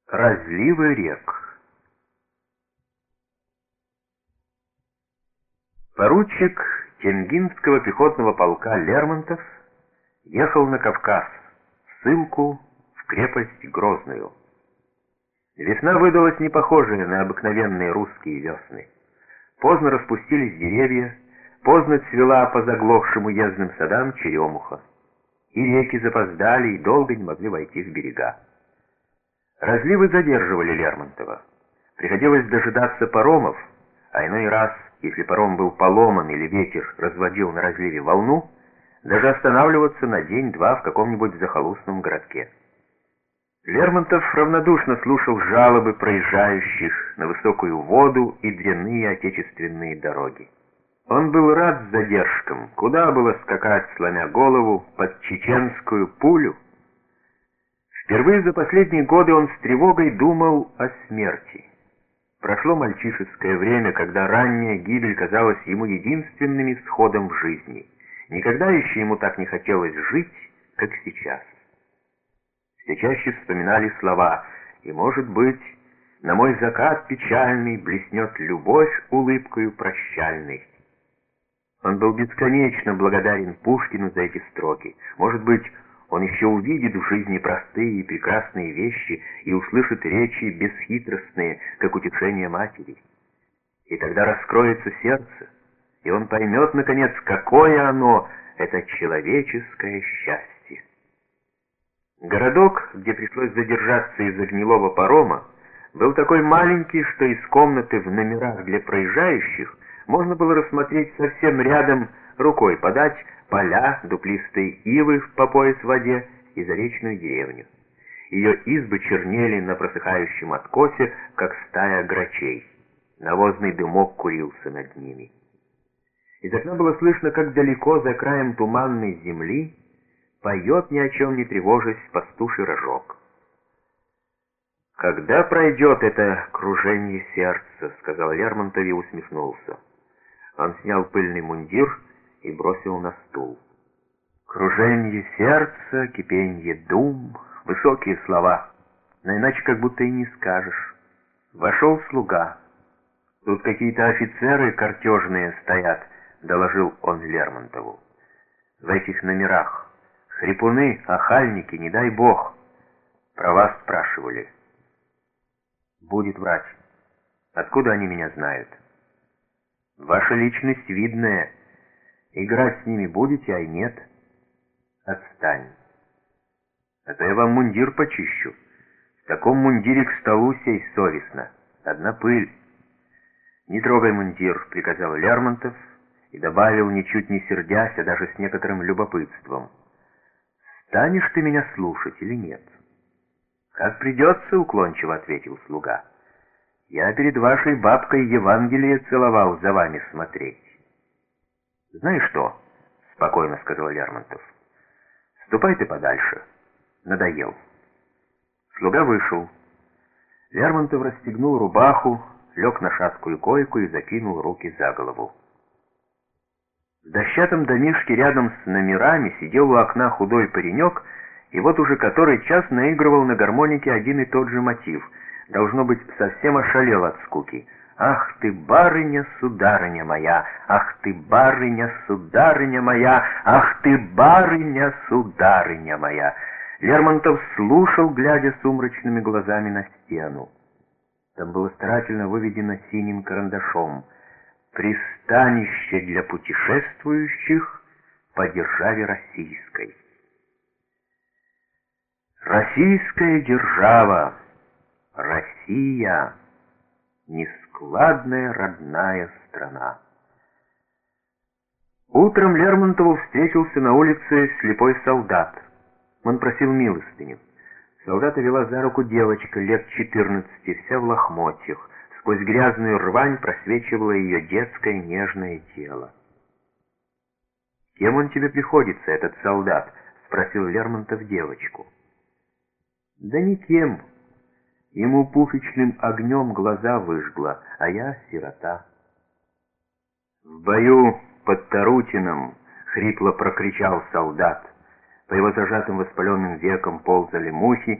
Разливы рек. Поручик Тенгинского пехотного полка Лермонтов ехал на Кавказ, в ссылку в крепость Грозную. Весна выдалась не похожая на обыкновенные русские весны. Поздно распустились деревья, поздно цвела по заглохшим уездным садам черемуха. И реки запоздали и долго не могли войти в берега. Разливы задерживали Лермонтова. Приходилось дожидаться паромов, а иной раз, если паром был поломан или ветер разводил на разливе волну, даже останавливаться на день-два в каком-нибудь захолустном городке. Лермонтов равнодушно слушал жалобы проезжающих на высокую воду и дрянные отечественные дороги. Он был рад задержкам, куда было скакать, сломя голову, под чеченскую пулю. Впервые за последние годы он с тревогой думал о смерти. Прошло мальчишеское время, когда ранняя гибель казалась ему единственным исходом в жизни. Никогда еще ему так не хотелось жить, как сейчас. Все чаще вспоминали слова «И, может быть, на мой закат печальный блеснет любовь улыбкою прощальной». Он был бесконечно благодарен Пушкину за эти строки. Может быть, он еще увидит в жизни простые и прекрасные вещи и услышит речи бесхитростные, как утешение матери. И тогда раскроется сердце, и он поймет, наконец, какое оно, это человеческое счастье. Городок, где пришлось задержаться из-за гнилого парома, был такой маленький, что из комнаты в номерах для проезжающих можно было рассмотреть совсем рядом, рукой подать, поля, дуплистые ивы по пояс в воде и заречную деревню. Ее избы чернели на просыхающем откосе, как стая грачей. Навозный дымок курился над ними. Из окна было слышно, как далеко за краем туманной земли поет, ни о чем не тревожась, пастуший рожок. «Когда пройдет это кружение сердца?» — сказал Лермонтов и усмехнулся. Он снял пыльный мундир и бросил на стул. «Круженье сердца, кипенье дум», высокие слова, но иначе как будто и не скажешь. Вошел слуга. «Тут какие-то офицеры картежные стоят», — доложил он Лермонтову. «В этих номерах. Хрипуны, охальники, не дай бог. Про вас спрашивали». «Будет врать. Откуда они меня знают?» «Ваша личность видная. Играть с ними будете, а нет?» «Отстань. А то я вам мундир почищу. В таком мундире к столу сесть совестно. Одна пыль». «Не трогай мундир», — приказал Лермонтов и добавил, ничуть не сердясь, а даже с некоторым любопытством. «Станешь ты меня слушать или нет?» «Как придется», — уклончиво ответил слуга. «Я перед вашей бабкой Евангелие целовал за вами смотреть». «Знаешь что?» — спокойно сказал Лермонтов. «Ступай ты подальше. Надоел». Слуга вышел. Лермонтов расстегнул рубаху, лег на шаткую койку и закинул руки за голову. В дощатом домишке рядом с номерами сидел у окна худой паренек, и вот уже который час наигрывал на гармонике один и тот же мотив. Должно быть, совсем ошалел от скуки. «Ах ты, барыня, сударыня моя! Ах ты, барыня, сударыня моя! Ах ты, барыня, сударыня моя!» Лермонтов слушал, глядя сумрачными глазами на стену. Там было старательно выведено синим карандашом: «Пристанище для путешествующих по державе российской». Российская держава, Россия, нескладная родная страна. Утром Лермонтову встретился на улице слепой солдат. Он просил милостыню. Солдата вела за руку девочка лет 14, вся в лохмотьях. Сквозь грязную рвань просвечивало ее детское нежное тело. «Кем он тебе приходится, этот солдат?» — спросил Лермонтов девочку. «Да никем. Ему пушечным огнем глаза выжгло, а я сирота». «В бою под Тарутиным!» — хрипло прокричал солдат. По его зажатым воспаленным векам ползали мухи,